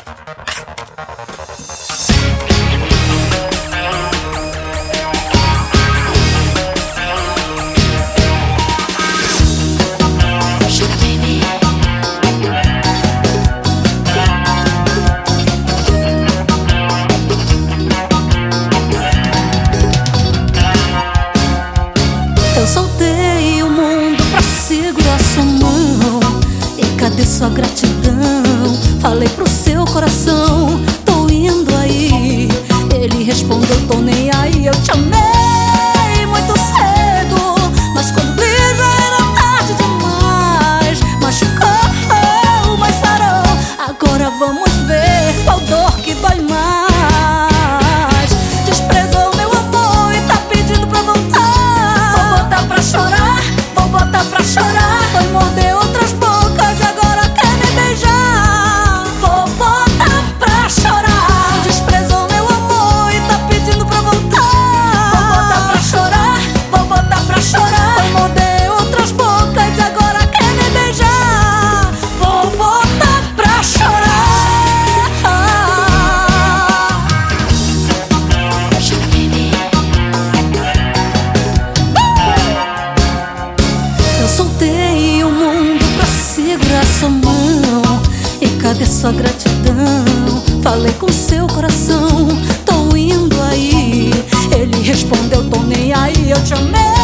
Eu soltei o mundo pra segurar sua mão. E cadê sua gratidão? Falei pro seu coração, tô indo aí. Ele respondeu, tô nem aí. Eu te amei muito cedo, mas quando vi já era tarde demais. Machucou, mas sarou. Agora vamos ver qual dor que dói mais. Desprezou meu amor e tá pedindo pra voltar. Vou botar pra chorar, vou botar pra chorar. Foi morder outras bocas e agora quer me beijar. Vou botar pra chorar. Desprezou meu amor e tá pedindo pra voltar. Vou botar pra chorar, vou botar pra chorar. Foi morder outras bocas e agora quer me beijar. Vou botar pra chorar. Eu soltei o mundo pra segurar sua mão. E cadê sua gratidão? Falei com seu coração, tô indo aí. Ele respondeu, tô nem aí. Eu te amei